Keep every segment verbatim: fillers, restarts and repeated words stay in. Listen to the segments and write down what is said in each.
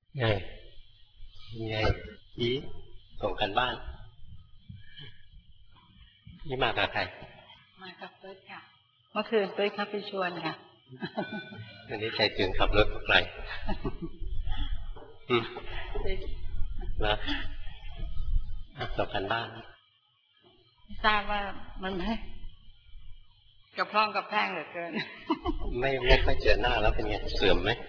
ไงไงอีส่งกันบ้านนี่มากับใครมากับเต้ยค่ะเมื่อคืนเต้ยเข้าไปชวนค่ะวันนี้ใจตื่นขับรถไกลนะส่งกันบ้านทราบว่ามันไม่กระพร่องกระแพร่งเหลือเกินไม่ไม่ค่อยเจอหน้าแล้วเป็นไงเสื่อมไหม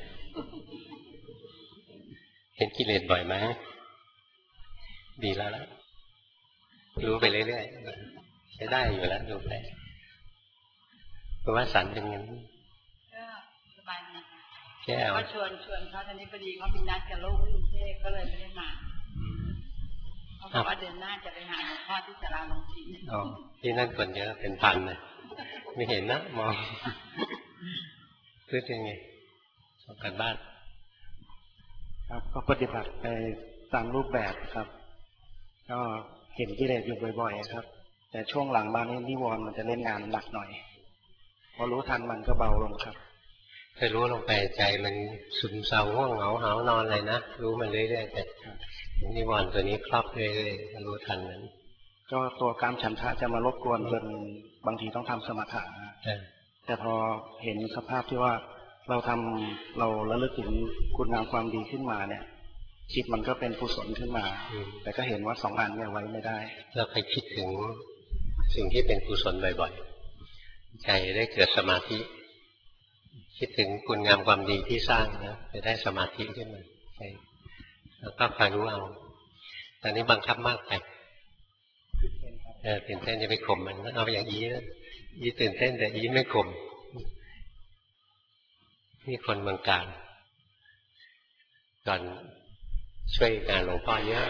เห็นกิเลสบ่อยไหมดีแล้วแล้วรู้ไปเรื่อยๆใช้ได้อยู่แล้วดูไปเพราะว่าสันเป็นยังก็สบายดีแก้วก็ชวนชวนเขาทันทีพอดีเขามีนัดกับลูกที่กรุงเทพก็เลยไม่ได้มาเขาบอกว่าเดือนหน้าจะไปหาหลวงพ่อที่สาราลงศรีอ๋อที่นั่นคนเยอะเป็นพันเลยไม่เห็นนะมองพูดยังไงสองกันบ้านครับก็ปฏิบัติไปตามรูปแบบครับก็เห็นกิเลสอยู่บ่อยๆครับแต่ช่วงหลังมานี้นิวรณ์มันจะเล่นงานหนักหน่อยพอรู้ทันมันก็เบาลงครับเคยรู้ลงไปใจมันซึมเศร้าง่วงเหงาหาวนอนเลยนะรู้มันเรื่อยๆแต่นิวรณ์ตัวนี้ครอบเรื่อยๆรู้ทันนั้นก็ตัวการฉันทะจะมารบกวนจนบางทีต้องทำสมถะแต่พอเห็นสภาพที่ว่าเราทำเราระลึกถึงคุณงามความดีขึ้นมาเนี่ยจิตมันก็เป็นกุศลขึ้นมาแต่ก็เห็นว่าสองอันเนี่ยไว้ไม่ได้เราไปคิดถึงสิ่งที่เป็นกุศลบ่อยๆใจได้เกิดสมาธิคิดถึงคุณงามความดีที่สร้างนะจะได้สมาธิขึ้นมาใช่แล้วก็คอยรู้เอาตอนนี้บังคับมากไปเออตื่นเต้นจะไปข่มมันเอาอย่างอีนะอีตื่นเต้นแต่อีไม่ข่มนี่คนเมืองกาญก่อนช่วยงานหลวงพ่อเยอะ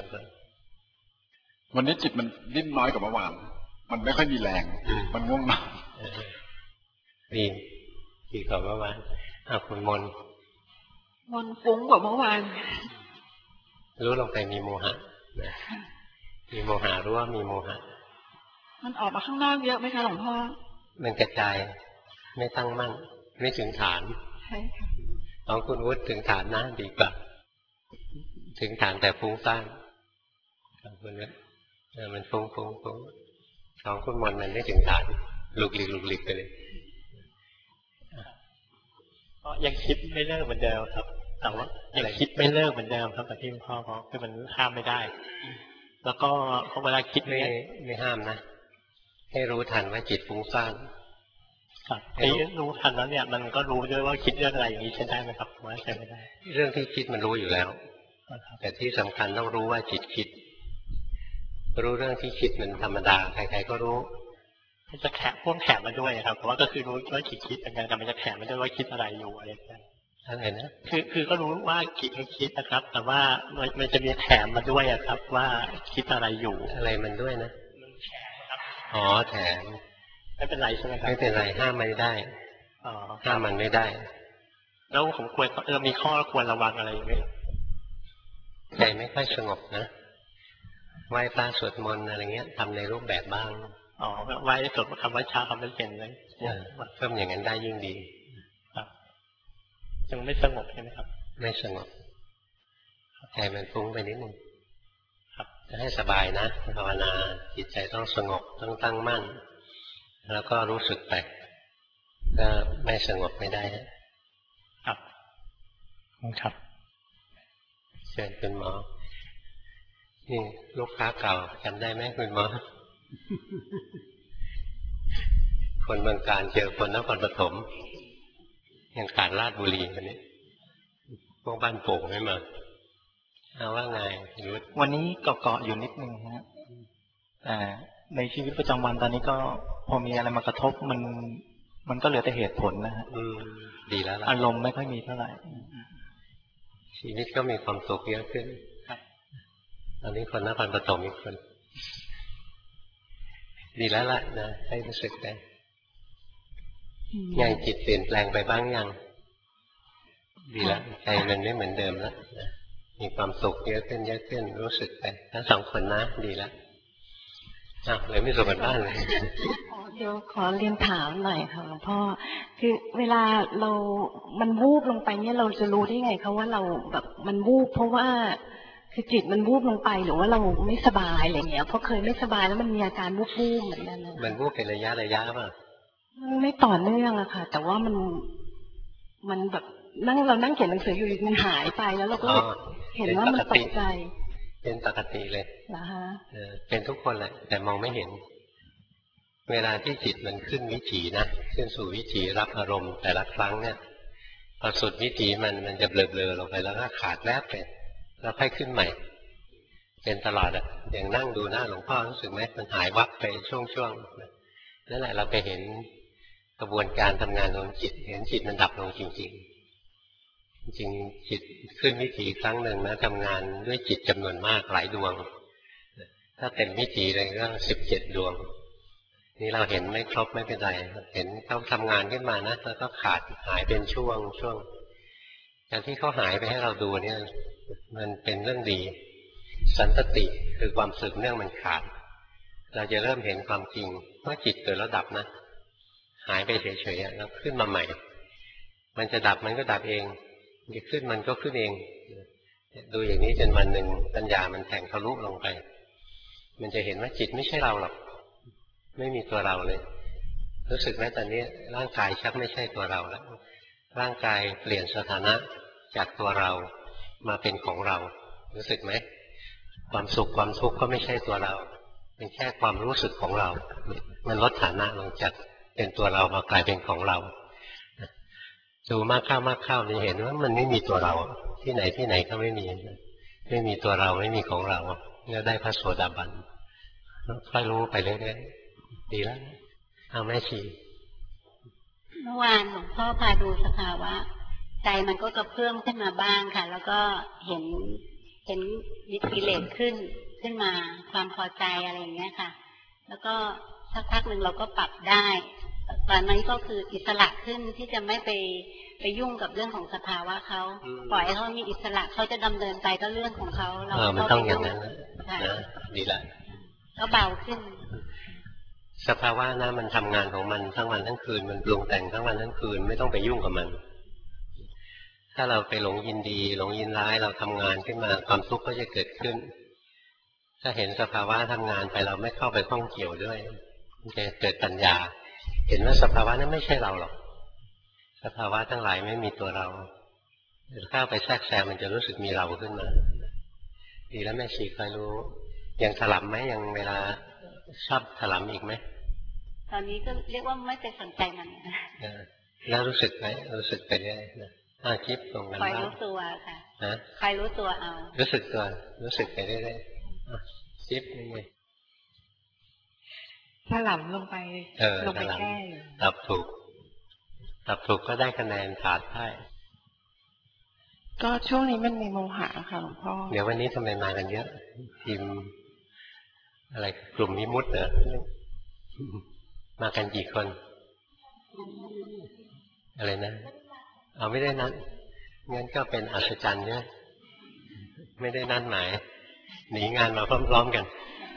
วันนี้จิตมันดิ้นน้อยกว่าเมื่อวานมันไม่ค่อยมีแรงมันง่วงนอนดีดีกว่าเมื่อวานอ้าวคุณมนมนฟุ้งกว่าเมื่อวานรู้ลงไปมีโมหะมีโมหะรู้ว่ามีโมหะมันออกมาข้างนอกเยอะไหมคะหลวงพ่อมันกระจายไม่ตั้งมั่นไม่ถึงฐานใช่ค่ะของคุณวุฒิถึงฐานนะดีกว่าถึงฐานแต่ฟุ้งซ่านของคุณวุฒิมันฟุ้งฟุ้งฟุ้งของคุณมนมันไม่ถึงฐานหลุกหลีกหลุกหลีกไปเลยก็ยังคิดไม่เลิกเหมือนเดิมครับแต่ว่ายังคิดไม่เลิกเหมือนเดิมครับแต่ที่พ่อบอกคือมันห้ามไม่ได้แล้วก็พอเวลาคิดไม่ไม่ห้ามนะให้รู้ทันว่าจิตฟุ้งซ่านครับไอ้รู้ทันแล้วเนี่ยมันก็รู้ด้วยว่าคิดเรื่องอะไรอย่างนี้ใช่ได้ไหมครับว่าใช่ไม่ได้เรื่องที่คิดมันรู้อยู่แล้วแต่ที่สำคัญต้องรู้ว่าจิตคิดรู้เรื่องที่คิดมันธรรมดาใครๆก็รู้มันจะแถมพ่วงแถมมาด้วยครับแต่ว่าก็คือรู้ว่าจิตคิดเหมือนกันแต่มันจะแถมมาด้วยว่าคิดอะไรอยู่อะไรอย่างเงี้ยอะไรนะคือคือก็รู้ว่าคิดมันคิดนะครับแต่ว่ามันมันจะมีแถมมาด้วยครับว่าคิดอะไรอยู่อะไรมันด้วยนะอ๋อแถมไม่เป็นไรใช่ไหมครับไม่เป็นไรห้ามมันไม่ได้อ๋อห้ามมันไม่ได้แล้วผมควรเออมีข้อควรระวังอะไรไหมใจไม่ค่อยสงบนะไหว้พระสวดมนต์อะไรเงี้ยทำในรูปแบบบ้างอ๋อไหว้สวดคำไหว้เช้าคำไม่เป็นเลยเพิ่มอย่างนั้นได้ยิ่งดีครับยังไม่สงบใช่ไหมครับไม่สงบใจมันฟุ้งไปนิดนึงครับจะให้สบายนะภาวนาจิตใจต้องสงบต้องตั้งมั่นแล้วก็รู้สึกไปถ้าไม่สงบไม่ได้ครับครับเชิญคุณหมอนี่ลูกค้าเก่าจำได้ไหมคุณหมอคนเมืองการเจอคนนครปฐมยังขาดราชบุรีวันนี้พวกบ้านโป่งไม่มาเอาว่าไงยุทธวันนี้เกาะๆอยู่นิดนึงฮะแต่ในชีวิตประจำวันตอนนี้ก็พอมีอะไรมากระทบมันมันก็เหลือแต่เหตุผลนะฮะดีแล้วอารมณ์ไม่ค่อยมีเท่าไหร่ชีวิตก็มีความสุขเยอะขึ้นตอนนี้คนนครปฐมอีกคนดีแล้วล่ะนะให้รู้สึกได้ยังจิตเปลี่ยนแปลงไปบ้างยังดีแล้วใจมันไม่เหมือนเดิมแล้วมีความสุขเยอะขึ้นเยอะขึ้นรู้สึกไปทั้งสองคนนะดีแล้วอ้าวเลยไม่ส่งกันบ้านเลยเดี๋ยวขอเรียนถามหน่อยค่ะหลวงพ่อคือเวลาเรามันวูบลงไปเนี่ยเราจะรู้ได้ไงคะว่าเราแบบมันวูบเพราะว่าคือจิตมันวูบลงไปหรือว่าเราไม่สบายอะไรเงี้ยเพราะเคยไม่สบายแล้วมันมีอาการวูบวูบเหมือนกันนะมันวูบเป็นระยะระยะป่ะมันไม่ต่อเนื่องอะค่ะแต่ว่ามันมันแบบนั่งเรานั่งเขียนหนังสืออยู่มันหายไปแล้วเราก็เห็นว่ามันตกใจเป็นปกติเลยนะคะเป็นทุกคนแหละแต่มองไม่เห็นเวลาที่จิตมันขึ้นวิถีนะขึ้นสู่วิถีรับอารมณ์แต่ละครั้งเนี่ยพอสุดวิถีมันมันจะเบลอๆลงไปแล้วก็ขาดแวบไปแล้วค่อยขึ้นใหม่เป็นตลอดอ่ะอย่างนั่งดูหน้าหลวงพ่อรู้สึกไหมมันหายวับไปช่วงๆนั่นแหละเราไปเห็นกระบวนการทำงานของจิตเห็นจิตมันดับลงจริงๆจริงๆจิตขึ้นวิถีครั้งหนึ่งนะทำงานด้วยจิตจำนวนมากหลายดวงถ้าเต็มวิถีเลยก็สิบเจ็ดดวงนี่เราเห็นไม่ครบไม่เป็นไรเห็นเขาทำงานขึ้นมานะแล้วก็ขาดหายเป็นช่วงช่วงการที่เขาหายไปให้เราดูเนี่ยมันเป็นเรื่องดีสันตติคือความสืบเนื่องมันขาดเราจะเริ่มเห็นความจริงว่าจิตเกิดแล้วดับนะหายไปเฉยๆแล้วขึ้นมาใหม่มันจะดับมันก็ดับเองจะขึ้นมันก็ขึ้นเองดูอย่างนี้จนวันหนึ่งปัญญามันแทงทะลุลงไปมันจะเห็นว่าจิตไม่ใช่เราหรอกไม่มีตัวเราเลยรู้สึกไหมตอนนี้ร่างกายชักไม่ใช่ตัวเราแล้วร่างกายเปลี่ยนสถานะจากตัวเรามาเป็นของเรารู้สึกไหมความสุขความทุกข์ก็ไม่ใช่ตัวเราเป็นแค่ความรู้สึกของเรามันลดฐานะลงจากเป็นตัวเรามากลายเป็นของเราดูมากเข้ามากเข้านี่เห็นว่ามันไม่มีตัวเราที่ไหนที่ไหนก็ไม่มีไม่มีตัวเราไม่มีของเราแล้วได้พระโสดาบันค่อยรู้ไปเรื่อยๆดีแล้วเอาแม่ชีเมื่อวานหลวงพ่อพาดูสภาวะใจมันก็กระเพื่อมขึ้นมาบ้างค่ะแล้วก็เห็นเห็นยิกิเลสขึ้นขึ้นมาความพอใจอะไรอย่างเงี้ยค่ะแล้วก็สักพักหนึ่งเราก็ปรับได้ตอนนี้ก็คืออิสระขึ้นที่จะไม่ไปไปยุ่งกับเรื่องของสภาวะเขาปล่อยให้เขามีอิสระเขาจะดำเนินไปก็เรื่องของเขาเราไม่ต้องอย่างนั้นนะดีละก็เบาขึ้นสภาวะนะมันทำงานของมันทั้งวันทั้งคืนมันปรุงแต่งทั้งวันทั้งคืนไม่ต้องไปยุ่งกับมันถ้าเราไปหลงยินดีหลงยินร้ายเราทำงานขึ้นมาความทุกข์ก็จะเกิดขึ้นถ้าเห็นสภาวะทำงานไปเราไม่เข้าไปข้องเกี่ยวด้วยมันจะเกิดปัญญาเห็นว่าสภาวะนั้นไม่ใช่เราหรอกสภาวะทั้งหลายไม่มีตัวเราเข้าไปแทรกแซงมันจะรู้สึกมีเราขึ้นมาดีแล้วแม่ชีคอยรู้ยังถลำไหมยังเวลาชอบถลำอีกไหมตอนนี้ก็เรียกว่าไม่ไปสนใจมันแล้วรู้สึกไหมรู้สึกไปเรื่อยอ่าคิดตรงกันคอยรู้ตัวค่ะคอยรู้ตัวเอารู้สึกตัวรู้สึกไปเรื่อยๆคิดยังไงถลำลงไปลงไปแก้ตับถูกตับถูกก็ได้คะแนนขาดได้ก็ช่วงนี้มันมีโมหะค่ะหลวงพ่อเดี๋ยววันนี้ทำไมมากันเยอะทีมอะไรกลุ่มมิมุตเหรอมากันกี่คนอะไรนะเอาไม่ได้นัดงั้นก็เป็นอัศจรรย์เนี่ยไม่ได้นัดหมายหนีงานมาพร้อมๆกัน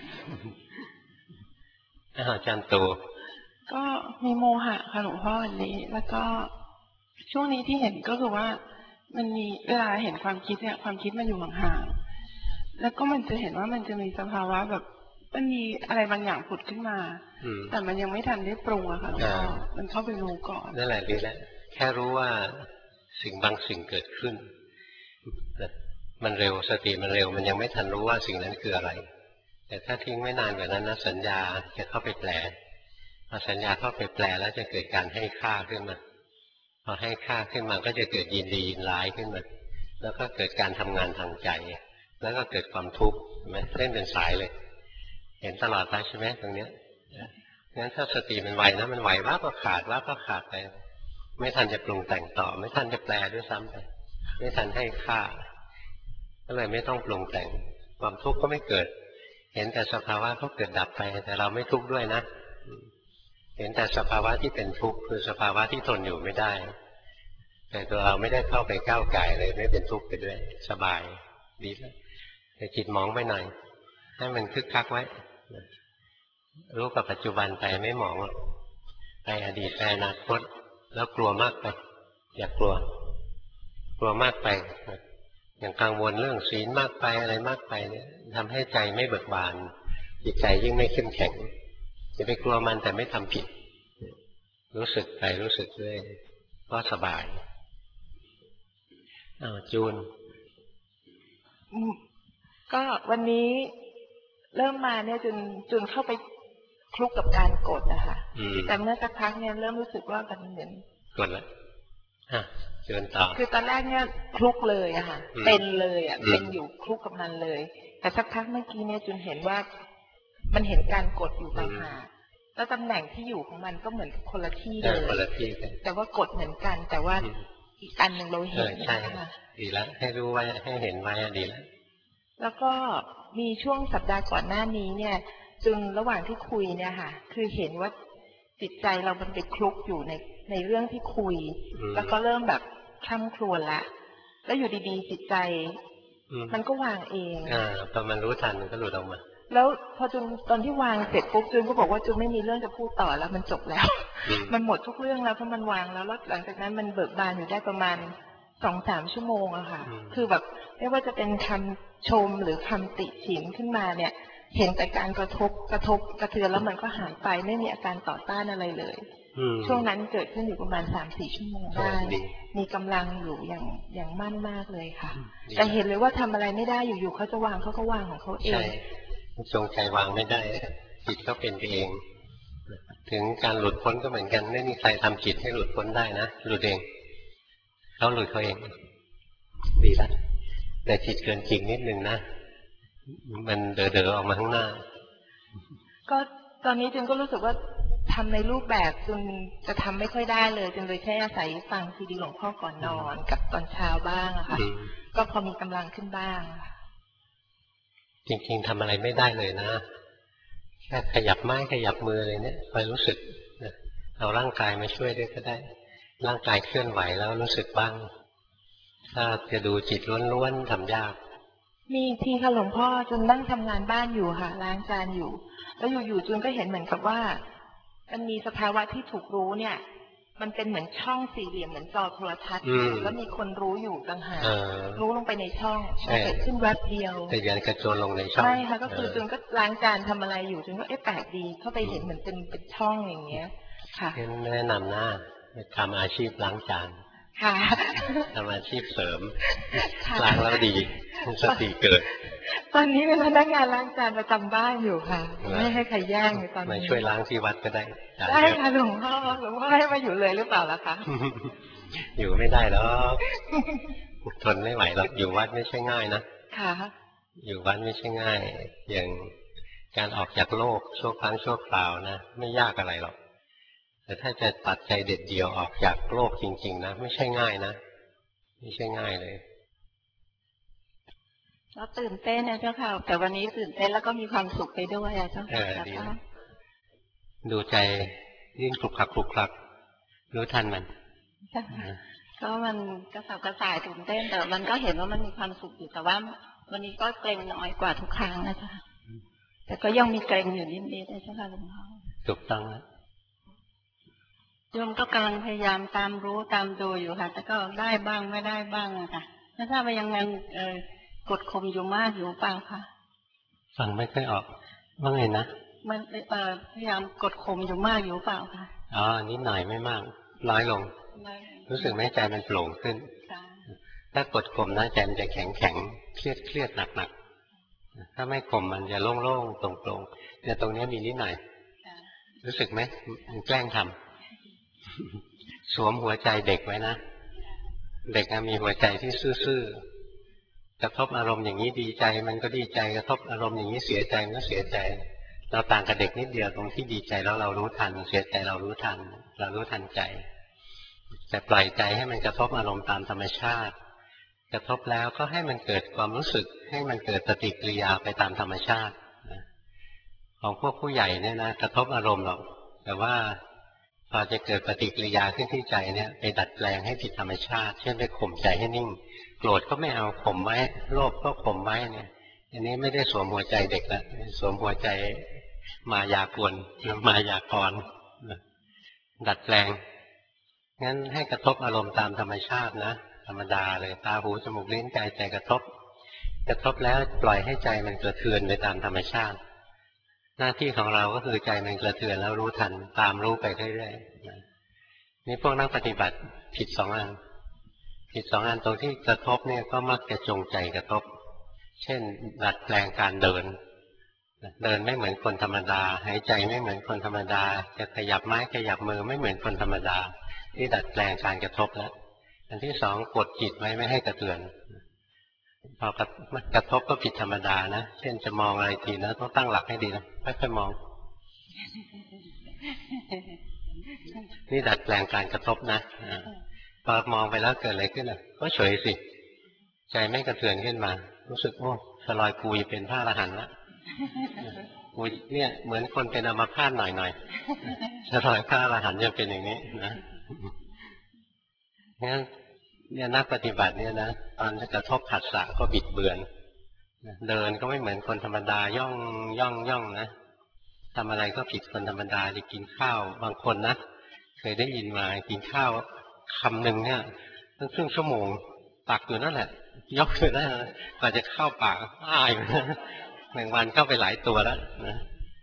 อาจารย์ตูก็มีโมหะค่ะหลวงพ่อวันนี้แล้วก็ช่วงนี้ที่เห็นก็คือว่ามันมีเวลาเห็นความคิดเนี่ยความคิดมันอยู่ห่างๆแล้วก็มันจะเห็นว่ามันจะมีสภาวะแบบมันมีอะไรบางอย่างผุดขึ้นมาแต่มันยังไม่ทันได้ปรุงอะค่ะหลวงพ่อมันเข้าไปรู้ก่อนนั่นแหละดีแล้วแค่รู้ว่าสิ่งบางสิ่งเกิดขึ้นมันเร็วสติมันเร็วมันยังไม่ทันรู้ว่าสิ่งนั้นคืออะไรแต่ถ้าทิ้งไม่นานกว่านั้นนะสัญญาจะเข้าไปแปลพอสัญญาเข้าไปแปลแล้วจะเกิดการให้ค่าขึ้นมาพอให้ค่าขึ้นมาก็จะเกิดยินดียินร้ายขึ้นมาแล้วก็เกิดการทำงานทางใจแล้วก็เกิดความทุกข์เห็นไหมเล่นเป็นสายเลยเห็นตลอดไปใช่ไหมตรงเนี้ยงั้นถ้าสติมันไวนะมันไหวว่าก็ขาดว่าก็ขาดไปไม่ทันจะปรุงแต่งต่อไม่ทันจะแปลด้วยซ้ำไปไม่ทันให้ค่าก็เลยไม่ต้องปรุงแต่งความทุกข์ก็ไม่เกิดเห็นแต่สภาวะเขาเกิดดับไปแต่เราไม่ทุกข์ด้วยนะเห็นแต่สภาวะที่เป็นทุกข์คือสภาวะที่ทนอยู่ไม่ได้แต่ตัวเราไม่ได้เข้าไปก้าวไก่เลยไม่เป็นทุกข์ไปด้วยสบายดีแล้วแต่จิตมองไปหน่อยให้มันคึกคักไว้รู้กับปัจจุบันไปไม่หมองหรอกไปอดีตไปอนาคตแล้วกลัวมากไปอย่ากลัวกลัวมากไปอย่างกังวลเรื่องศีลมากไปอะไรมากไปเนี่ยทำให้ใจไม่เบิกบานจิตใจยิ่งไม่เข้มแข็งจะไปกลัวมันแต่ไม่ทำผิดรู้สึกไปรู้สึกด้วยก็สบายอ้าวจูนก็วันนี้เริ่มมาเนี่ยจนจนเข้าไปคลุกกับการกดนะคะแต่เมื่อสักพักเนี่ยเริ่มรู้สึกว่ามันเหมือนกดแล้วฮะเชิญต่อคือตอนแรกเนี่ยคลุกเลยอะค่ะเป็นเลยอะเป็นอยู่คลุกกับมันเลยแต่สักพักเมื่อกี้เนี่ยจนเห็นว่ามันเห็นการกดอยู่ต่างหากแล้วตำแหน่งที่อยู่ของมันก็เหมือนคนละที่เลยคนละที่แต่ว่ากดเหมือนกันแต่ว่าอีกอันหนึ่งเราเห็นใช่ดีแล้วให้รู้ไว้ให้เห็นไว้ดีแล้วแล้วก็มีช่วงสัปดาห์ก่อนหน้านี้เนี่ยจนระหว่างที่คุยเนี่ยค่ะคือเห็นว่าจิตใจเรามันไปคลุกอยู่ในในเรื่องที่คุยแล้วก็เริ่มแบบคล่ำครวญละแล้วอยู่ดีๆจิตใจมันก็วางเองอ่าพอมันรู้ทันมันก็หลุดออกมาแล้วพอจุนตอนที่วางเสร็จปุ๊บจุนก็บอกว่าจุนไม่มีเรื่องจะพูดต่อแล้วมันจบแล้วมันหมดทุกเรื่องแล้วเพราะมันวางแล้วแล้วหลังจากนั้นมันเบิกบานอยู่ได้ประมาณสองสามชั่วโมงอะค่ะคือแบบไม่ว่าจะเป็นคำชมหรือคำติฉินขึ้นมาเนี่ยเห็นแต่การกระทบกระทบกระเทือนแล้วมันก็หายไปไม่มีอาการต่อต้านอะไรเลยช่วงนั้นเกิดขึ้นอยู่ประมาณสามสี่ชั่วโมงได้มีกำลังอยู่อย่างอย่างมั่นมากเลยค่ะแต่เห็นเลยว่าทำอะไรไม่ได้อยู่ๆเขาจะวางเขาก็วางของเขาเองจงใจวางไม่ได้จิตก็เป็นไปเองถึงการหลุดพ้นก็เหมือนกันไม่มีใครทำจิตให้หลุดพ้นได้นะหลุดเองเขาหลุดเขาเองดีแล้วแต่จิตเกินจริงนิดนึงนะมันเด๋อๆออกมาข้างหน้าก็ตอนนี้จึงก็รู้สึกว่าทำในรูปแบบจนจะทำไม่ค่อยได้เลยจึงเลยแค่อาศัยฟังซีดีหลวงพ่อก่อนนอนกับตอนเช้าบ้างอะค่ะก็พอมีกำลังขึ้นบ้างจริงๆทำอะไรไม่ได้เลยนะแค่ขยับไม้ขยับมืออะไรเนี่ยคอยรู้สึกเอาร่างกายมาช่วยด้วยก็ได้ร่างกายเคลื่อนไหวแล้วรู้สึกบ้างถ้าจะดูจิตล้วนๆทำยากมีทีค่ะหลวงพ่อจนนั่งทำงานบ้านอยู่ค่ะล้างจานอยู่แล้วอยู่ๆจนก็เห็นเหมือนกับว่ามันมีสภาวะที่ถูกรู้เนี่ยมันเป็นเหมือนช่องสี่เหลี่ยมเหมือนจอโทรทัศน์แล้วมีคนรู้อยู่ต่างหากรู้ลงไปในช่องเกิดขึ้นแวบเดียวแต่ยันกระโจนลงในช่องใช่ค่ะก็คือจนก็ล้างจานทำอะไรอยู่จนก็เอ๊ะแปลกดีเข้าไปเห็นเหมือนเป็นเป็นช่องอย่างเงี้ยค่ะแนะนำนะทำอาชีพล้างจานค่ะทำอาชีพเสริมล้างแล้วดีสติเกิดตอนนี้เป็นพนักงานล้างจานประจำบ้านอยู่ค่ะไม่ให้ใครแย่งในตอนนี้มาช่วยล้างที่วัดก็ได้ได้ค่ะหลวงพ่อหลวงพ่อให้มาอยู่เลยหรือเปล่าล่ะคะอยู่ไม่ได้หรอกทนไม่ไหวหรอกอยู่วัดไม่ใช่ง่ายนะค่ะอยู่วัดไม่ใช่ง่ายอย่างการออกจากโลกชั่วครั้งชั่วคราวนะไม่ยากอะไรหรอกแต่ถ้าจะตัดใจเด็ดเดี่ยวออกจากโลกจริงๆนะไม่ใช่ง่ายนะไม่ใช่ง่ายเลยเราตื่นเต้นนะเจ้าค่ะแต่วันนี้ตื่นเต้นแล้วก็มีความสุขไปด้วยอะเจ้าค่ะดูใจยิ่งคลุกคลักคลุกคลักรู้ทันมันก็มันกระสับกระส่ายตื่นเต้นแต่มันก็เห็นว่ามันมีความสุขอยู่แต่ว่าวันนี้ก็เกรงน้อยกว่าทุกครั้งนะเจ้าแต่ก็ยังมีเกรงอยู่นิดๆนะเจ้าค่ะหลวงพ่อถูกต้องแล้วโยมก็กำลังพยายามตามรู้ตามดูอยู่ค่ะแต่ก็ได้บ้างไม่ได้บ้างอะค่ะไม่ทราบว่ายังไงเออกดข่มอยู่มากอยู่เปล่าคะฟังไม่ค่อยออกว่าไงนะมันเอ่อพยายามกดข่มอยู่มากอยู่เปล่าคะอ๋อนิดหน่อยไม่มากน้อยลงรู้สึกไหมใจมันโปร่งขึ้นถ้ากดข่มนะใจมันจะแข็งแข็งเครียดเครียดหนักหนักถ้าไม่ข่มมันจะโล่งโล่งตรงตรงเนี่ยตรงนี้มีนิดหน่อยรู้สึกไหมมันแกล้งทำสวมหัวใจเด็กไว้นะเด็กมีหัวใจที่ซื่อๆกระทบอารมณ์อย่างนี้ดีใจมันก็ดีใจกระทบอารมณ์อย่างนี้เสียใจมันก็เสียใจเราต่างกับเด็กนิดเดียวตรงที่ดีใจแล้วเรารู้ทันเสียใจเรารู้ทันเรารู้ทันใจแต่ปล่อยใจให้มันกระทบอารมณ์ตามธรรมชาติกระทบแล้วก็ให้มันเกิดความรู้สึกให้มันเกิดปฏิกิริยาไปตามธรรมชาติของพวกผู้ใหญ่เนี่ยนะกระทบอารมณ์หรอกแต่ว่าพอจะเกิดปฏิกิริยาขึ้นที่ใจเนี่ยไปดัดแปลงให้ผิดธรรมชาติเช่นไปข่มใจให้นิ่งโกรธก็ไม่เอาข่มไว้โลภก็ข่มไว้เนี่ยอันนี้ไม่ได้สวมหัวใจเด็กละสวมหัวใจมายากลมายากรดัดแปลงงั้นให้กระทบอารมณ์ตามธรรมชาตินะธรรมดาเลยตาหูจมูกลิ้นกายใจกระทบกระทบแล้วปล่อยให้ใจมันกระเทือนไปตามธรรมชาติหน้าที่ของเราก็คือใจมันกระเทือนแล้วรู้ทันตามรู้ไปเรื่อยๆนี่พวกนักปฏิบัติผิดสองอันผิดสองอันตรงที่กระทบเนี่ยก็มักจะจงใจกระทบเช่นดัดแปลงการเดินเดินไม่เหมือนคนธรรมดาหายใจไม่เหมือนคนธรรมดาจะขยับไม้ขยับมือไม่เหมือนคนธรรมดาที่ดัดแปลงการกระทบแล้วอันที่สองกดจิตไว้ไม่ให้กระเทือนพอกระทบก็ผิดธรรมดานะเช่นจะมองอะไรทีนะต้องตั้งหลักให้ดีนะไม่ค่อยมองนี่ดัดแปลงการกระทบนะพอมองไปแล้วเกิดอะไรขึ้นอ่ะก็เฉยสิใจไม่กระเทือนขึ้นมารู้สึกโอ้สลอยกูจะเป็นพระอรหันต์ละกูเนี่ยเหมือนคนเป็นอัมพาตหน่อยๆสลอยพระอรหันต์จะเป็นอย่างนี้นะงั้นเนี่ยนักปฏิบัติเนี่ยนะตอนกระทบผัสสะก็บิดเบือนเดินก็ไม่เหมือนคนธรรมดาย่องย่องย่องนะทำอะไรก็ผิดคนธรรมดาจะกินข้าวบางคนนะเคยได้ยินมากินข้าวคำหนึ่งเนี่ยตั้งครึ่งชั่วโมงตักอยู่นั่นแหละยกอยู่นั่นกว่าจะเข้าปากอ้ายหนึ่งวันเข้าไปหลายตัวแล้วนะ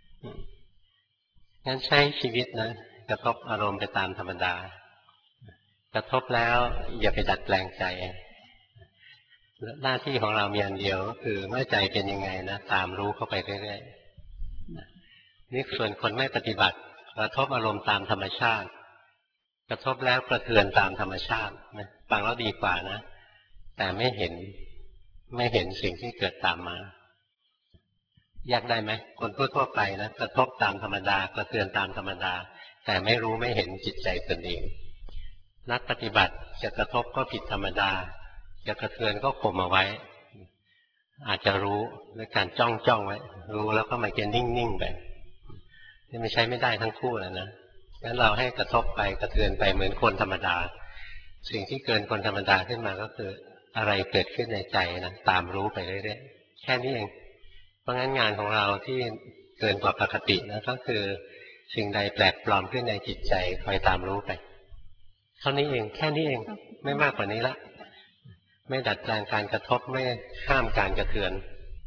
งั้นใช้ชีวิตนะกระทบอารมณ์ไปตามธรรมดากระทบแล้วอย่าไปดัดแปลงใจหน้าที่ของเรามีอันเดียวก็คือเมื่อใจเป็นยังไงนะตามรู้เข้าไปเรื่อยๆนี่ส่วนคนไม่ปฏิบัติกระทบอารมณ์ตามธรรมชาติกระทบแล้วกระเทือนตามธรรมชาตินะฟังแล้วดีกว่านะแต่ไม่เห็นไม่เห็นสิ่งที่เกิดตามมาอยากได้ไหมคนทั่วๆไปนะกระทบตามธรรมดากระเทือนตามธรรมดาแต่ไม่รู้ไม่เห็นจิตใจตนเองนักปฏิบัติจะกระทบก็ผิดธรรมดาจะกระเทือนก็ข่มเอาไว้อาจจะรู้ด้วยการจ้องจ้องไว้รู้แล้วก็มาเกณฑ์นิ่งๆไปนี่ไม่ใช้ไม่ได้ทั้งคู่แล้วนะงั้นเราให้กระทบไปกระเทือนไปเหมือนคนธรรมดาสิ่งที่เกินคนธรรมดาขึ้นมาก็คืออะไรเกิดขึ้นในใจนะตามรู้ไปเรื่อยๆแค่นี้เองเพราะงั้นงานของเราที่เกินกว่าปกตินะก็คือสิ่งใดแปลกปลอมขึ้นในจิตใจคอยตามรู้ไปเท่านี้เองแค่นี้เองไม่มากกว่านี้ละไม่ดัดแปลงการกระทบไม่ห้ามการกระเทือน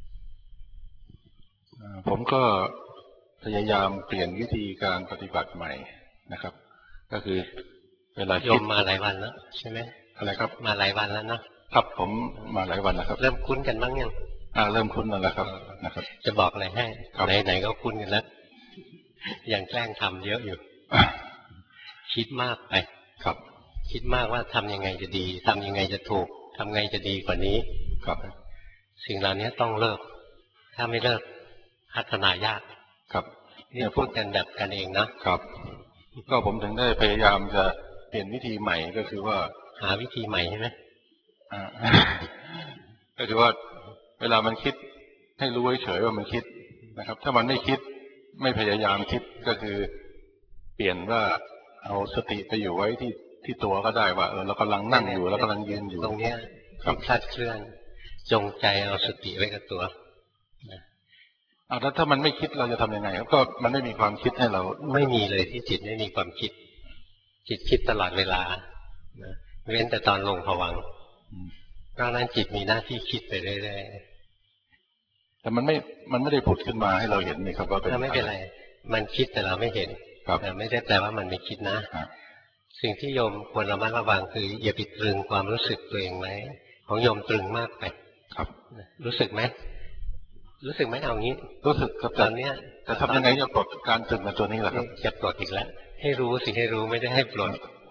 ผมก็พยายามเปลี่ยนวิธีการปฏิบัติใหม่นะครับก็คือเวลาโยมมาหลายวันแล้วใช่ไหมอะไรครับมาหลายวันแล้วนะครับผมมาหลายวันแล้วครับเริ่มคุ้นกันบ้างยังอ่าเริ่มคุ้นแล้วนะครับนะครับจะบอกอะไรให้ไหนๆก็คุ้นกันแล้วยังแกล้งทำเยอะอยู่คิดมากไปครับคิดมากว่าทำยังไงจะดีทำยังไงจะถูกทำไงจะดีกว่านี้ครับสิ่งเหล่านี้ต้องเลิกถ้าไม่เลิกพัฒนายากครับนี่พูดกันแบบกันเองนะครับก็ผมถึงได้พยายามจะเปลี่ยนวิธีใหม่ก็คือว่าหาวิธีใหม่ใช่ไหมอ่าก็คือว่าเวลามันคิดให้รู้เฉยๆว่ามันคิดนะครับถ้ามันไม่คิดไม่พยายามคิดก็คือเปลี่ยนว่าเอาสติไปอยู่ไว้ที่ที่ตัวก็ได้ว่าเออเรากำลังนั่งอยู่แล้วกำลังยืนอยู่ตรงเนี้ยที่คลาดเคลื่อนจงใจเอาสติไว้กับตัวอ่าแล้วถ้ามันไม่คิดเราจะทำยังไงก็มันไม่มีความคิดให้เราไม่มีเลยที่จิตไม่มีความคิดจิตคิดตลอดเวลาเว้นแต่ตอนลงภวังค์เพราะนั้นจิตมีหน้าที่คิดไปเรื่อยๆแต่มันไม่มันไม่ได้ผุดขึ้นมาให้เราเห็นนี่ครับว่าเป็นไม่เป็นไรมันคิดแต่เราไม่เห็นแต่ไม่ได้แปลว่ามันไม่คิดนะสิ่งที่โยมควรระมัดระวังคืออย่าไปตรึงความรู้สึกตัวเองไว้ของโยมตรึงมากไปครับรู้สึกไหมรู้สึกไหมเอางี้รู้สึกครับตอนเนี้ยจะทำยังไงจะปลดการตรึงในตัวนี้ล่ะครับจะปลดอีกแล้วให้รู้สิให้รู้ไม่ได้ให้ปลด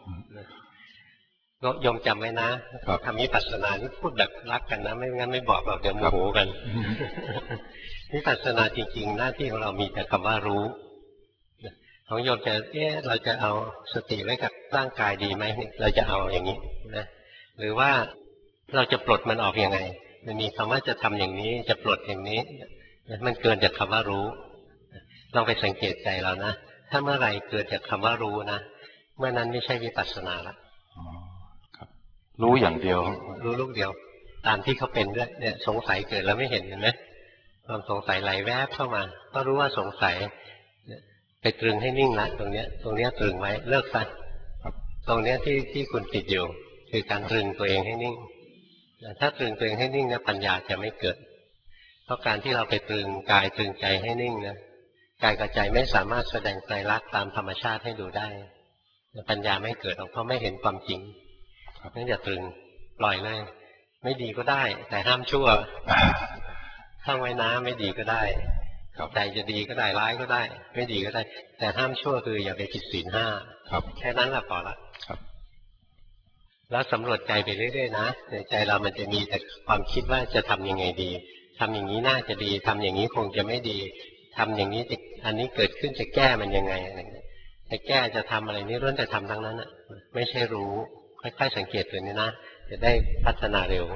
ก็โยมจำไว้นะทำวิปัสสนานี่พูดแบบรักกันนะไม่งั้นไม่บอกเราเดี๋ยวโมโหกันวิปัสสนาจริงๆหน้าที่ของเรามีแต่คำว่ารู้ของโยมจะเอ๊ะเราจะเอาสติไว้กับร่างกายดีไหมเราจะเอาอย่างนี้นะหรือว่าเราจะปลดมันออกยังไงมันมีคำว่าจะทำอย่างนี้จะปลดอย่างนี้มันเกินจากคำว่ารู้ลองไปสังเกตใจเรานะถ้าเมื่อไหร่เกิดจากคำว่ารู้นะเมื่อนั้นไม่ใช่วิปัสสนาละรู้อย่างเดียวรู้ลูกเดียวตามที่เขาเป็นด้วยเนี่ยสงสัยเกิดแล้วไม่เห็นเห็นไหมความสงสัยไหลแวบเข้ามาก็รู้ว่าสงสัยไปตรึงให้นิ่งละตรงเนี้ยตรงเนี้ยตรึงไว้เลิกซะตรงเนี้ยที่ที่คุณติดอยู่คือการตรึงตัวเองให้นิ่งถ้าตรึงตัวเองให้นิ่งเนี่ยปัญญาจะไม่เกิดเพราะการที่เราไปตรึงกายตรึงใจให้นิ่งนะกายกับใจไม่สามารถแสดงไตรลักษณ์ตามธรรมชาติให้ดูได้ปัญญาไม่เกิดเพราะไม่เห็นความจริงนั่นอย่าตรึงปล่อยเลยไม่ดีก็ได้แต่ห้ามชั่วข้างไว้นะไม่ดีก็ได้ใจจะดีก็ได้ร้ายก็ได้ไม่ดีก็ได้แต่ห้ามชั่วคืออย่าไปผิดศีลห้าแค่นั้นแหละพอละแล้วสำรวจใจไปเรื่อยๆนะในใจเรามันจะมีแต่ความคิดว่าจะทำยังไงดีทำอย่างนี้น่าจะดีทำอย่างนี้คงจะไม่ดีทำอย่างนี้จะอันนี้เกิดขึ้นจะแก้มันยังไงอะไรเงี้ยจะแก้จะทำอะไรนี่ล้วนแต่ทำทั้งนั้นอ่ะไม่ใช่รู้ค่อยๆสังเกตตัวนี้นะจะได้พัฒนาเร็ว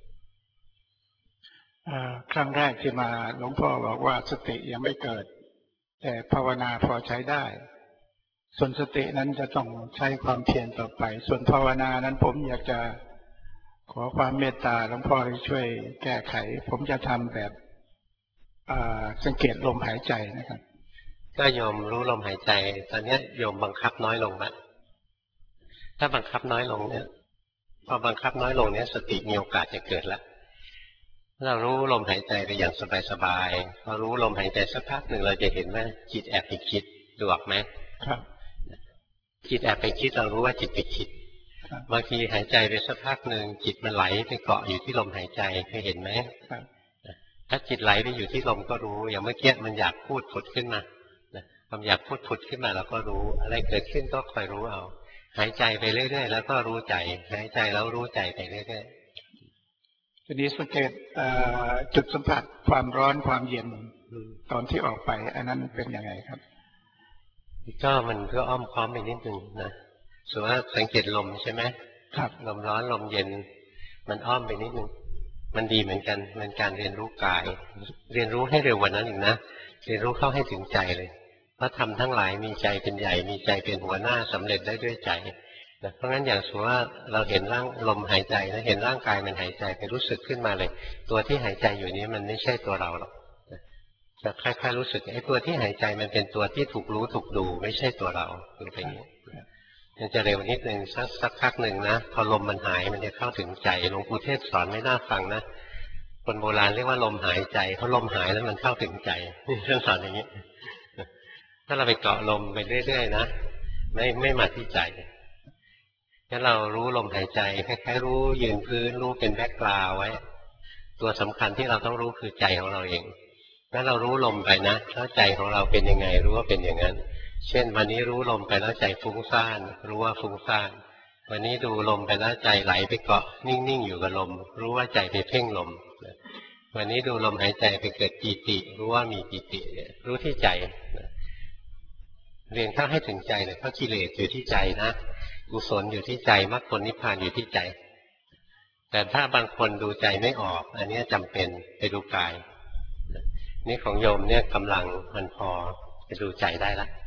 ครั้งแรกที่มาหลวงพ่อบอกว่าสติยังไม่เกิดแต่ภาวนาพอใช้ได้ส่วนสตินั้นจะต้องใช้ความเพียรต่อไปส่วนภาวนานั้นผมอยากจะขอความเมตตาหลวงพ่อช่วยแก้ไขผมจะทำแบบสังเกตลมหายใจนะครับก็โยมรู้ลมหายใจตอนนี้โยมบังคับน้อยลงละถ้าบังคับน้อยลงเนี่ยพอบังคับน้อยลงเนี่ยสติมีโอกาสจะเกิดแล้วเรารู้ลมหายใจไปอย่างสบายๆพอรู้ลมหายใจสักพักหนึ่งเราจะเห็นว่าจิตแอบไปคิดดูออกไหมครับจิตแอบไปคิดเรารู้ว่าจิตไปคิดบางทีหายใจไปสักพักหนึ่งจิตมันไหลไปเกาะอยู่ที่ลมหายใจเคยเห็นไหมถ้าจิตไหลไปอยู่ที่ลมก็รู้อย่างเมื่อกี้มันอยากพูดผุดขึ้นมาความอยากพูดผุดขึ้นมาเราก็รู้อะไรเกิดขึ้นก็คอยรู้เอาหายใจไปเรื่อยๆแล้วก็รู้ใจหายใจแล้วรู้ใจไปเรื่อยๆทีนี้สังเกตจุดสัมผัสความร้อนความเย็นตอนที่ออกไปอันนั้นเป็นยังไงครับก็มันก็อ้อมค้อมไปนิดนึงนะส่วนว่าสังเกตลมใช่ไหมครับลมร้อนลมเย็นมันอ้อมไปนิดนึงมันดีเหมือนกันเป็นการเรียนรู้กายเรียนรู้ให้เร็วกว่านั้นอีกนะเรียนรู้เข้าให้ถึงใจเลยเพราะทำทั้งหลายมีใจเป็นใหญ่มีใจเป็นหัวหน้าสำเร็จได้ด้วยใจนะเพราะงั้นอย่างสมมติว่าเราเห็นร่างลมหายใจแล้วเห็นร่างกายมันหายใจไปรู้สึกขึ้นมาเลยตัวที่หายใจอยู่นี้มันไม่ใช่ตัวเราหรอกจะค่อยๆรู้สึกไอ้ตัวที่หายใจมันเป็นตัวที่ถูกรู้ถูกดูไม่ใช่ตัวเราคืออย่างนี้มันจะเร็วนิดนึงสักสักพักหนึ่งนะพอลมมันหายมันจะเข้าถึงใจหลวงปู่เทศสอนไม่น่าฟังนะคนโบราณเรียกว่าลมหายใจเพราะลมหายแล้วมันเข้าถึงใจท่านสอนอย่างนี้ถ้าเราไปเกาะลมไปเรื่อยๆนะไม่ไม่มาที่ใจถ้าเรารู้ลมหายใจคล้ายๆรู้ยืนพื้นรู้เป็นแบ็คกราวด์ไว้ตัวสำคัญที่เราต้องรู้คือใจของเราเองถ้าเรารู้ลมไปนะแล้วใจของเราเป็นยังไงรู้ว่าเป็นอย่างนั้นเช่นวันนี้รู้ลมไปแล้วใจฟุ้งซ่านรู้ว่าฟุ้งซ่านวันนี้ดูลมไปแล้วใจไหลไปเกาะนิ่งๆอยู่กับลมรู้ว่าใจไปเพ่งลมวันนี้ดูลมหายใจไปเกิดปีติรู้ว่ามีปีติรู้ที่ใจเรียนเข้าให้ถึงใจเลยเพราะกิเลสอยู่ที่ใจนะกุศลอยู่ที่ใจมรรคผลนิพพานอยู่ที่ใจแต่ถ้าบางคนดูใจไม่ออกอันนี้จำเป็นไปดูกายนี่ของโยมเนี่ยกำลังมันพอจะดูใจได้ละ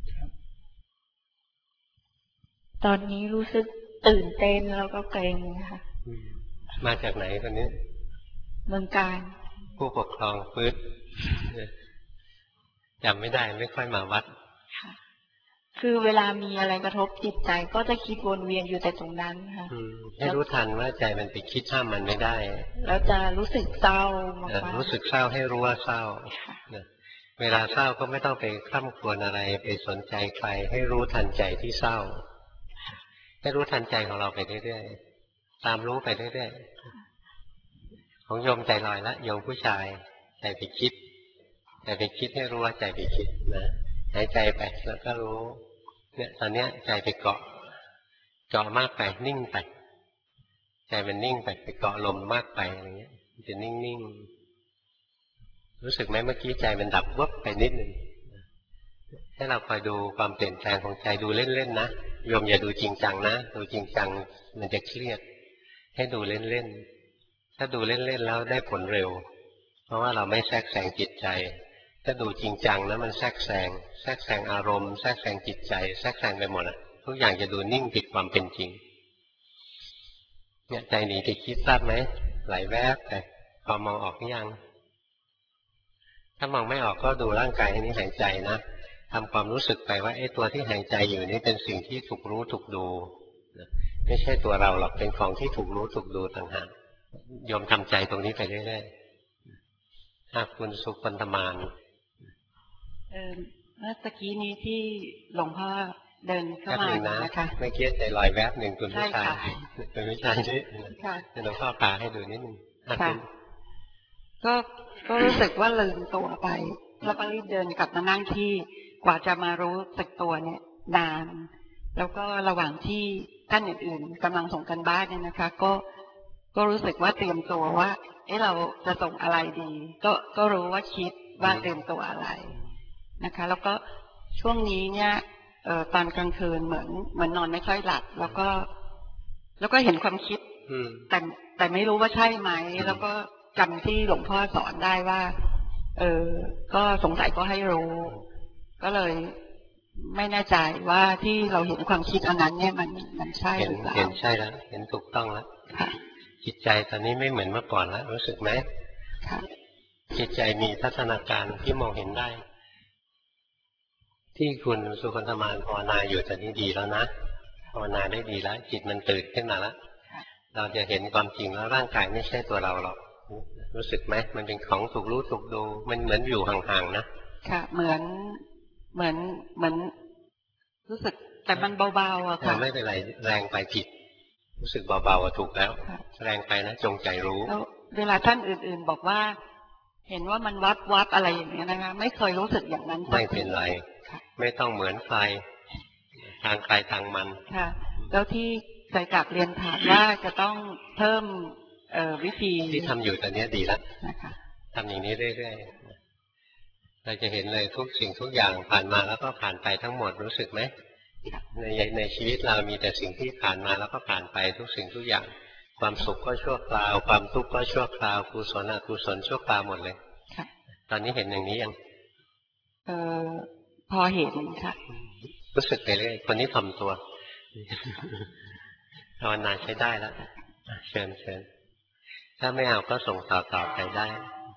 ตอนนี้รู้สึกตื่นเต้นแล้วก็เกรงค่ะมาจากไหนคนนี้เมืองการผู้ปกครองฟื้นจำไม่ได้ไม่ค่อยมาวัดค่ะคือเวลามีอะไรกระทบจิตใจก็จะคิดวนเวียนอยู่แต่ตรงนั้นค่ะให้รู้ทันว่าใจมันไปคิดห้ามมันไม่ได้แล้วจะรู้สึกเศร้ามากรู้สึกเศร้าให้รู้ว่าเศร้าเวลาเศร้าก็ไม่ต้องไปคร่ำครวญอะไรไปสนใจใครให้รู้ทันใจที่เศร้าให้รู้ทันใจของเราไปเรื่อยๆตามรู้ไปเรื่อยๆของโยมใจลอยละโยมผู้ชายใจไปคิดใจไปคิดให้รู้ว่าใจไปคิดนะหายใจไปแล้วก็รู้เนี่ยตอนเนี้ยใจไปเกาะเกาะมากไปนิ่งไปใจมันนิ่งไปไปเกาะลมมากไปอะไรเงี้ยมันจะนิ่งๆรู้สึกไหมเมื่อกี้ใจมันดับวับไปนิดนึงให้เราคอยดูความเปลี่ยนแปลงของใจดูเล่นๆนะโยมอย่าดูจริงจังนะดูจริงจังมันจะเครียดให้ดูเล่นๆถ้าดูเล่นๆแล้วได้ผลเร็วเพราะว่าเราไม่แทรกแซงจิตใจถ้าดูจริงจังนะมันแทรกแซงแทรกแซงอารมณ์แทรกแซงจิตใจแทรกแซงไปหมดอ่ะทุกอย่างจะดูนิ่งผิดความเป็นจริงเนี่ยใจหนีไปคิดทราบไหมไหลแวบไปพอมองออกยังถ้ามองไม่ออกก็ดูร่างกายนี้หายใจนะทำความรู้สึกไปว่าไอ้ตัวที่หายใจอยู่นี่เป็นสิ่งที่ถูกรู้ถูกดูไม่ใช่ตัวเราหรอกเป็นของที่ถูกรู้ถูกดูต่างหากยอมทำใจตรงนี้ไปเรื่อยๆถ้าคุณสุคนธมานเออเมื่อตะกี้นี้ที่หลวงพ่อเดินเข้ามานะคะไม่เกี้ยใจลอยแวบหนึ่งคุณผู้ชายคุณผู้ชายนี่หลวงพ่อพาให้ดูนิดนึงค่ะก็ก็รู้สึกว่าลืมตัวไปแล้วก็รีบเดินกลับมานั่งที่กว่าจะมารู้สึกตัวเนี่ยนานแล้วก็ระหว่างที่ท่านอื่นๆกำลังส่งกันบ้านเนี่ยนะคะก็ก็รู้สึกว่าเตรียมตัวว่าเอ๊ะเราจะส่งอะไรดีก็ก็รู้ว่าคิดว่าเตรียมตัวอะไรนะคะแล้วก็ช่วงนี้เนี่ยเอ่อตอนกลางคืนเหมือนเหมือนนอนไม่ค่อยหลับแล้วก็แล้วก็เห็นความคิดแต่แต่ไม่รู้ว่าใช่ไหมแล้วก็จำที่หลวงพ่อสอนได้ว่าเออก็สงสัยก็ให้รู้ก็เลยไม่แน่ใจว่าที่เราเห็นความคิดอันนั้นเนี่ยมันมันใช่หรือเปล่าเห็นใช่แล้วเห็นถูกต้องแล้วจิตใจตอนนี้ไม่เหมือนเมื่อก่อนแล้วรู้สึกไหมจิตใจมีพัฒนาการที่มองเห็นได้ที่คุณสุคนธมานภาวนาอยู่ตอนนี้ดีแล้วนะภาวนาได้ดีแล้วจิตมันตื่นขึ้นมาแล้วเราจะเห็นความจริงแล้วร่างกายไม่ใช่ตัวเราหรอกรู้สึกไหมมันเป็นของถูกรู้ถูกดูมันเหมือนอยู่ห่างๆนะค่ะเหมือนเหมือนเหมือนรู้สึกแต่มันเบาๆอะค่ะไม่เป็นไรแรงไปผิดรู้สึกเบาๆถูกแล้วแรงไปนะจงใจรู้แล้วเวลาท่านอื่นๆบอกว่าเห็นว่ามันวับวับอะไรอย่างเงี้ยนะคะไม่เคยรู้สึกอย่างนั้นไม่เป็นไรไม่ต้องเหมือนใครทางใครทางมันค่ะแล้วที่ใจกลับเรียนถามว่าจะต้องเพิ่มเอ่อวิธีที่ทำอยู่ตอนนี้ดีแล้วทำอย่างนี้เรื่อยๆเราจะเห็นเลยทุกสิ่งทุกอย่างผ่านมาแล้วก็ผ่านไปทั้งหมดรู้สึกไหมในในชีวิตเรามีแต่สิ่งที่ผ่านมาแล้วก็ผ่านไปทุกสิ่งทุกอย่างความสุขก็ชั่วคราวความทุกข์ก็ชั่วคราวกุศลอกุศลชั่วคราวหมดเลยตอนนี้เห็นอย่างนี้ยังเออพอเห็นค่ะรู้สึกไปเรื่อยคนนี้ทำตัวภาวนาใช้ได้แล้วเชิญเชิญถ้าไม่เอาก็ส่งต่อต่อไปได้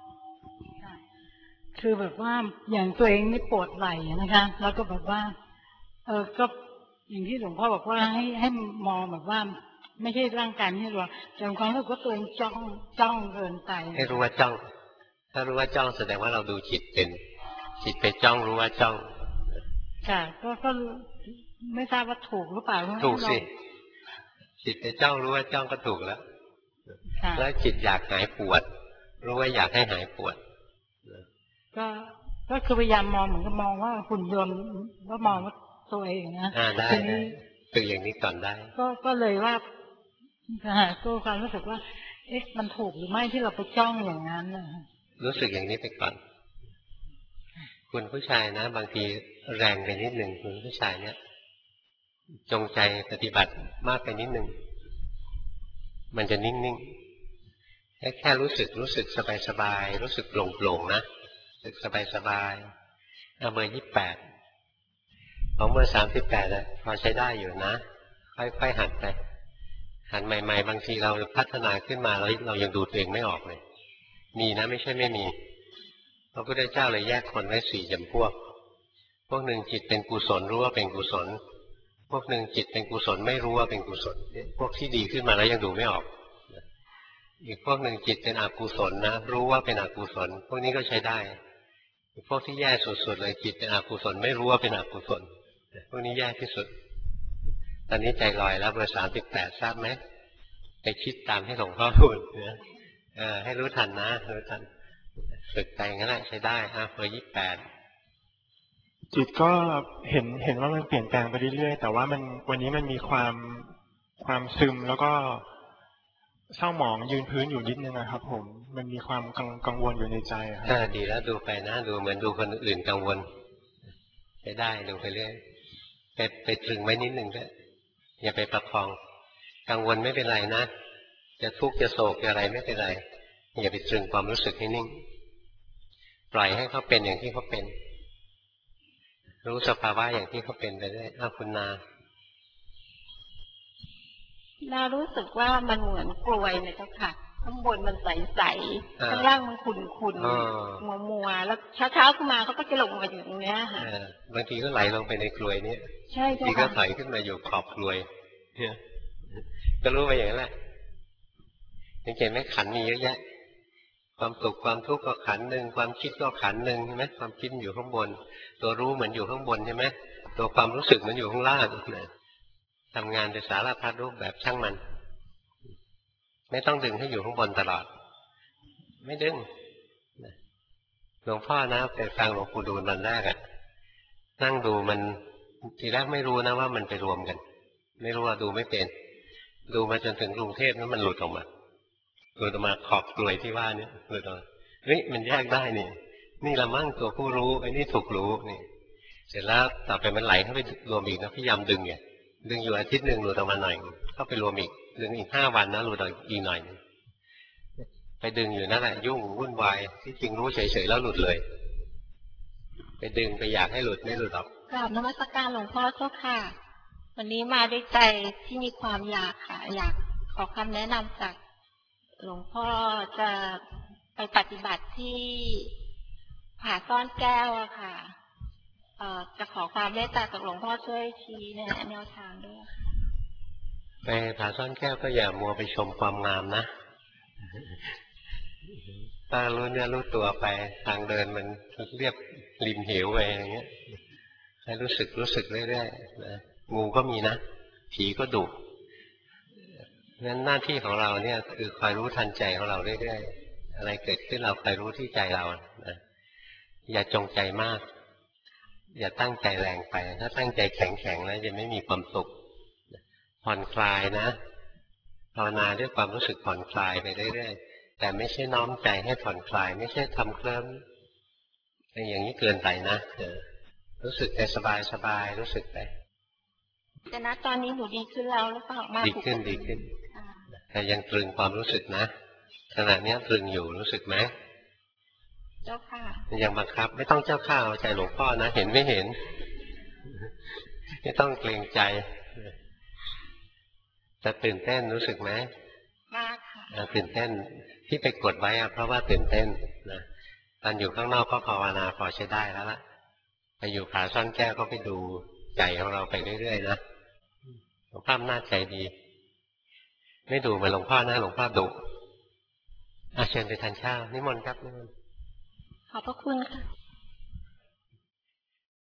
คือแบบว่าอย่างตัวเองนี่ปวดไหล่นะคะแล้วก็แบบว่าเออก็อย่างที่หลวงพ่อบอกว่าให้ให้มองแบบว่าไม่ใช่ร่างกายไม่ใช่ตัวแต่ความรู้สึกว่าตัวเองจ้องจ้องเกินไปให้รู้ว่าจ้องถ้ารู้ว่าจ้องแสดงว่าเราดูจิตเป็นจิตไปจ้องรู้ว่าจ้องค่ะก็ก็ไม่ทราบว่าถูกหรือเปล่าถูกสิจิตไปจ้องรู้ว่าจ้องก็ถูกแล้วแล้วจิตอยากหายปวดรู้ว่าอยากให้หายปวดก็ก็คือพยายามมองเหมือนกับมองว่าหุ่นยนต์ว่ามองว่าตัวเองนะอ่าได้คืออย่างนี้ก่อนได้ก็ก็เลยว่าก็ความรู้สึกว่าเอ๊ะมันถูกหรือไม่ที่เราไปจ้องอย่างนั้นรู้สึกอย่างนี้ไปก่อนคุณผู้ชายนะบางทีแรงไปนิดหนึ่งคุณผู้ชายเนี่ยจงใจปฏิบัติมากไปนิดหนึ่งมันจะนิ่งๆแค่แค่รู้สึกรู้สึกสบายๆรู้สึกโปร่งๆนะรู้สึกสบายๆเอาเบอร์ยี่สิบแปดของเบอร์สามสิบแปดนะพอใช้ได้อยู่นะค่อยๆหัดไปหัดใหม่ๆบางทีเราพัฒนาขึ้นมาแล้วเรายังดูตัวเองไม่ออกเลยมีนะไม่ใช่ไม่มีพระพุทธเจ้าเลยแยกคนไว้สี่จำพวกพวกหนึ่งจิตเป็นกุศลรู้ว่าเป็นกุศลพวกหนึ่งจิตเป็นกุศลไม่รู้ว่าเป็นกุศลพวกที่ดีขึ้นมาแล้วยังดูไม่ออกอีกพวกหนึ่งจิตเป็นอกุศลนะรู้ว่าเป็นอกุศลพวกนี้ก็ใช้ได้อีกพวกที่แย่สุดๆเลยจิตเป็นอกุศลไม่รู้ว่าเป็นอกุศลพวกนี้แย่ที่สุดตอนนี้ใจลอยแล้วเบอร์สามสิบแปดทราบไหมไปคิดตามให้หลวงพ่อพูดนะเออให้รู้ทันนะรู้ทันฝึกไปงั้นแหละใช้ได้อ่ะเบอร์ยี่สิบแปดจิตก็เห็นเห็นว่ามันเปลี่ยนแปลงไปเรื่อยๆแต่ว่ามันวันนี้มันมีความความซึมแล้วก็เศร้าหมองยืนพื้นอยู่นิดนึงนะครับผมมันมีความกังกังวลอยู่ในใจครับดีแล้วดูไปนะดูเหมือนดูคนอื่นกังวลใช้ได้ดูไปเรื่อยไปไปตรึงไว้นิดนึงด้วยอย่าไปประคองกังวลไม่เป็นไรนะจะทุกข์จะโศกจะอะไรไม่เป็นไรอย่าไปตรึงความรู้สึกให้นิ่งปล่อยให้เขาเป็นอย่างที่เขาเป็นรู้สภาวะอย่างที่เขาเป็นไปได้อ้าวคุณนานารู้สึกว่ามันเหมือนกลวยนะเจ้าค่ะ ข้างางบนมันใสๆข้างล่างมันขุ่นๆมัวๆแล้วเช้าๆขึ้นมาเขาก็จะลงมาอยู่ตรงเนี้ยค่ะบางทีก็ไหลลงไปในกลวยนี้ใช่บางทีก็ถอยขึ้นมาอยู่ขอบกลวยเนี่ยก็รู้ไปอย่างนั้นแหละสังเกตไหมขันมีเยอะแยะความสุขความทุกข์ก็ขันหนึ่งความคิดก็ขันหนึ่งใช่ไหมความคิดอยู่ข้างบนตัวรู้เหมือนอยู่ข้างบนใช่ไหมตัวความรู้สึกมันอยู่ข้างล่างทำงานในสารพัดรูปแบบช่างมันไม่ต้องดึงให้อยู่ข้างบนตลอดไม่ดึงหลวงพ่อนะไปฟังหลวงปู่ดูลวันแรกอะนั่งดูมันทีแรกไม่รู้นะว่ามันไปรวมกันไม่รู้ว่าดูไม่เป็นดูมาจนถึงกรุงเทพแล้วมันหลุดออกมาหลุดออกมาขอบกลวยที่ว่านี่หลุดออกมาเฮ้ยมันแยกได้นี่นี่ละมั่งตัวผู้รู้ไอ้นี่ถูกรู้นี่เสร็จแล้วต่อไปมันไหลเข้าไปรวมอีกนะพยายามดึงไงดึงอยู่อาทิตย์หนึ่งหลุดออกมาหน่อยเข้าไปรวมอีกดึงอีกห้าวันนะหลุดออกอีกหน่อยไปดึงอยู่นั่นแหละยุ่งวุ่นวายที่จริงรู้เฉยๆแล้วหลุดเลยไปดึงไปอยากให้หลุดไม่หลุดหรอกกราบนมัสการหลวงพ่อเจ้าค่ะวันนี้มาด้วยใจที่มีความอยากค่ะอยากขอคำแนะนำจากหลวงพ่อจะไปปฏิบัติที่ผาซ่อนแก้วอะค่ะเอ่อจะขอความเมตตาจากหลวงพ่อช่วยชี้แนะแนวทางด้วยไปผาซ่อนแก้วก็อย่ามัวไปชมความงามนะถ้ารู้เนื้อรู้ตัวไปทางเดินมันเรียบริมเหวไปอย่างเงี้ยให้รู้สึกรู้สึกเรื่อยๆนะงูก็มีนะผีก็ดุงั้นหน้าที่ของเราเนี่ยคือคอยรู้ทันใจของเราเรื่อยๆอะไรเกิดขึ้นเราคอยรู้ที่ใจเรานะอย่าจงใจมากอย่าตั้งใจแรงไปถ้าตั้งใจแข็งๆแล้วจะไม่มีความสุขผ่อนคลายนะภาวนาด้วยความรู้สึกผ่อนคลายไปเรื่อยๆแต่ไม่ใช่น้อมใจให้ผ่อนคลายไม่ใช่ทำเคลิ้มอย่างนี้เกินไปนะรู้สึกแต่สบายๆรู้สึกไปแต่ณตอนนี้หนูดีขึ้นแล้วหรือเปล่ามาดีขึ้นดีขึ้นแต่ยังตรึงความรู้สึกนะขณะนี้ตรึงอยู่รู้สึกไหมเจ้าค่ะยังบังคับไม่ต้องเจ้าข้าเอาใจหลวงพ่อนะเห็นไม่เห็นไม่ต้องเกรงใจจะตื่นเต้นรู้สึกไหมมากค่ะตื่นเต้นที่ไปกดไว้อะเพราะว่าตื่นเต้นนะตอนอยู่ข้างนอกก็ภาวนาพอใช้ได้แล้วล่ะไปอยู่ผาซ่อนแก้วก็ไปดูใจของเราไปเรื่อยๆนะหลวงพ่อน่าใจดีไม่ดูเหมือนหลวงพ่อนะหลวงพ่อดุเชิญไปทานข้าวนิมนต์ครับนิมนต์ขอบพระคุณค่ะ